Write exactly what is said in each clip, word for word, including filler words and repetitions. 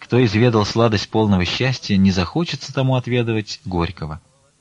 Кто изведал сладость полного счастья, не захочется тому отведывать горького.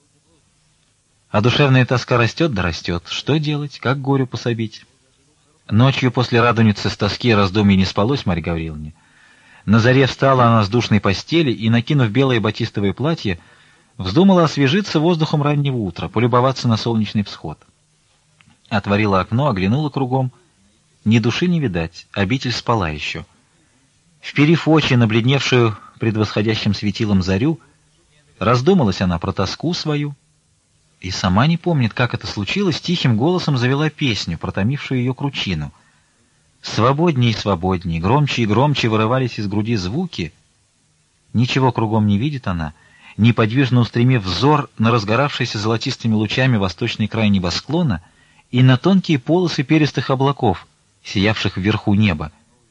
А душевная тоска растет да растет. Что делать? Как горю пособить? Ночью после радуницы с тоски и раздумий не спалось Марье Гавриловне. На заре встала она с душной постели и, накинув белое батистовое платье, вздумала освежиться воздухом раннего утра, полюбоваться на солнечный всход. Отворила окно, оглянула кругом. Ни души не видать, обитель спала еще. Вперив очи на бледневшую пред восходящим светилом зарю, раздумалась она про тоску свою, и сама не помнит, как это случилось, тихим голосом завела песню, протомившую ее кручину. Свободней и свободней, громче и громче вырывались из груди звуки. Ничего кругом не видит она, неподвижно устремив взор на разгоравшийся золотистыми лучами восточный край небосклона и на тонкие полосы перистых облаков, сиявших вверху неба.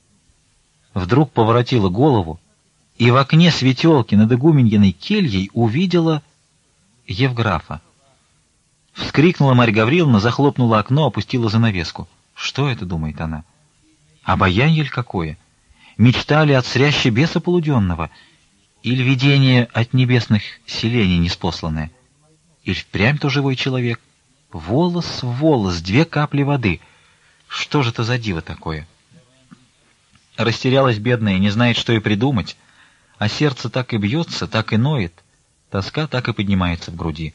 Вдруг поворотила голову и в окне светелки над игуменьиной кельей увидела Евграфа. Вскрикнула Марья Гавриловна, захлопнула окно, опустила занавеску. Что это, думает она? Обаянье ли какое? Мечта ли от сряща беса полуденного? Или видение от небесных селений неспосланное? Или впрямь то живой человек? Волос в волос, две капли воды. Что же это за диво такое? Растерялась бедная, не знает, что и придумать, а сердце так и бьется, так и ноет, тоска так и поднимается в груди.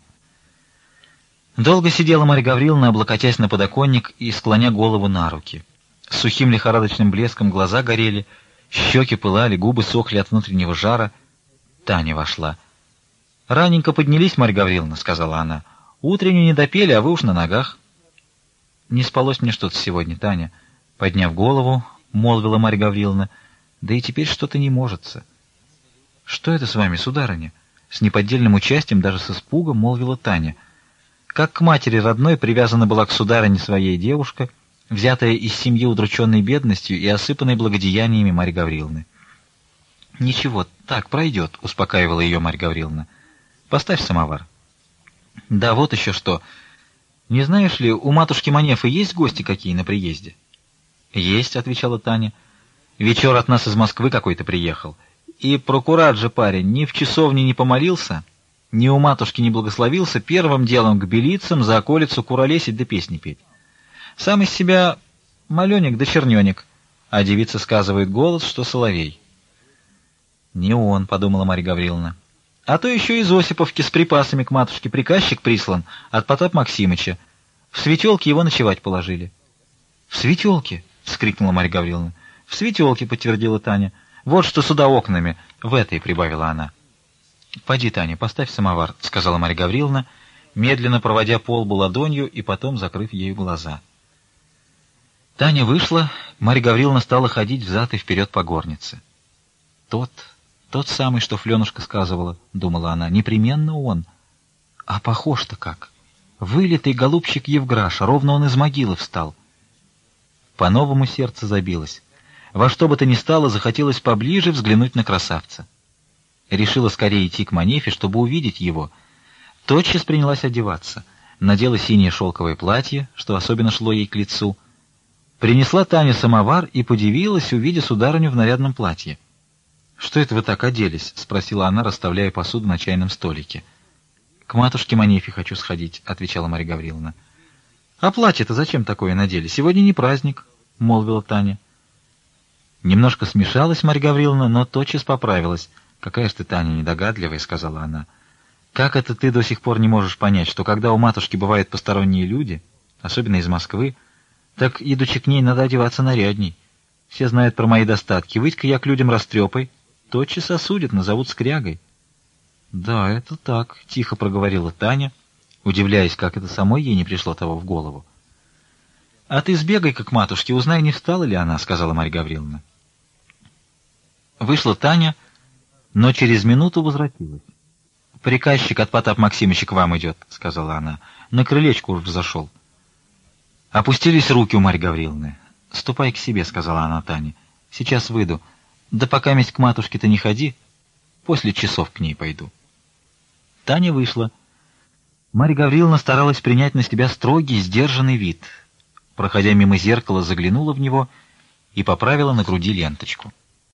Долго сидела Марья Гавриловна, облокотясь на подоконник и склоня голову на руки. С сухим лихорадочным блеском глаза горели, щеки пылали, губы сохли от внутреннего жара. Таня вошла. — Раненько поднялись, Марья Гавриловна, — сказала она. — Утреннюю не допели, а вы уж на ногах. — Не спалось мне что-то сегодня, Таня, — подняв голову, молвила Марья Гавриловна. — Да и теперь что-то не можется. — Что это с вами, сударыня? С неподдельным участием, даже с испугом, молвила Таня. Как к матери родной привязана была к сударыне своей девушка, взятая из семьи удрученной бедностью и осыпанной благодеяниями Марьи Гавриловны. — Ничего, так пройдет, — успокаивала ее Марья Гавриловна. — Поставь самовар. — Да, вот еще что. Не знаешь ли, у матушки Манефы есть гости какие на приезде? — Есть, — отвечала Таня. — Вечер от нас из Москвы какой-то приехал. И прокурат же парень ни в часовне не помолился, ни у матушки не благословился, первым делом к белицам за околицу куролесить да песни петь. Сам из себя маленек да черненек, а девица сказывает голос, что соловей. — Не он, — подумала Марья Гавриловна. — А то еще из Осиповки с припасами к матушке приказчик прислан от Потапа Максимыча. В светелке его ночевать положили. — В светелке? — вскрикнула Марья Гавриловна. — В светелке, — подтвердила Таня. — Вот что сюда окнами, в этой, — прибавила она. — Поди, Таня, поставь самовар, — сказала Марья Гавриловна, медленно проводя по лбу ладонью и потом закрыв ею глаза. Таня вышла, Марья Гавриловна стала ходить взад и вперед по горнице. Тот, тот самый, что Фленушка сказывала, — думала она, — непременно он. А похож-то как! Вылитый голубчик Евграша, ровно он из могилы встал. По-новому сердце забилось. Во что бы то ни стало, захотелось поближе взглянуть на красавца. Решила скорее идти к Манефе, чтобы увидеть его. Тотчас принялась одеваться. Надела синее шелковое платье, что особенно шло ей к лицу. Принесла Таня самовар и подивилась, увидя сударыню в нарядном платье. — Что это вы так оделись? — спросила она, расставляя посуду на чайном столике. — К матушке Манефе хочу сходить, — отвечала Марья Гавриловна. — А платье-то зачем такое надели? Сегодня не праздник, — молвила Таня. Немножко смешалась Марья Гавриловна, но тотчас поправилась. — Какая ж ты, Таня, недогадливая, — сказала она. — Как это ты до сих пор не можешь понять, что когда у матушки бывают посторонние люди, особенно из Москвы, так, идучи к ней, надо одеваться нарядней. Все знают про мои достатки. Выйдь-ка я к людям растрепой, тотчас осудят, назовут скрягой. — Да, это так, — тихо проговорила Таня, удивляясь, как это самой ей не пришло того в голову. — А ты сбегай-ка к матушке, узнай, не встала ли она, — сказала Марья Гавриловна. Вышла Таня, но через минуту возвратилась. — Приказчик от Потапа Максимыча к вам идет, — сказала она. — На крылечку уж зашел. Опустились руки у Марьи Гавриловны. — Ступай к себе, — сказала она Тане. — Сейчас выйду. Да пока месть к матушке-то не ходи, после часов к ней пойду. Таня вышла. Марья Гавриловна старалась принять на себя строгий, сдержанный вид. Проходя мимо зеркала, заглянула в него и поправила на груди ленточку.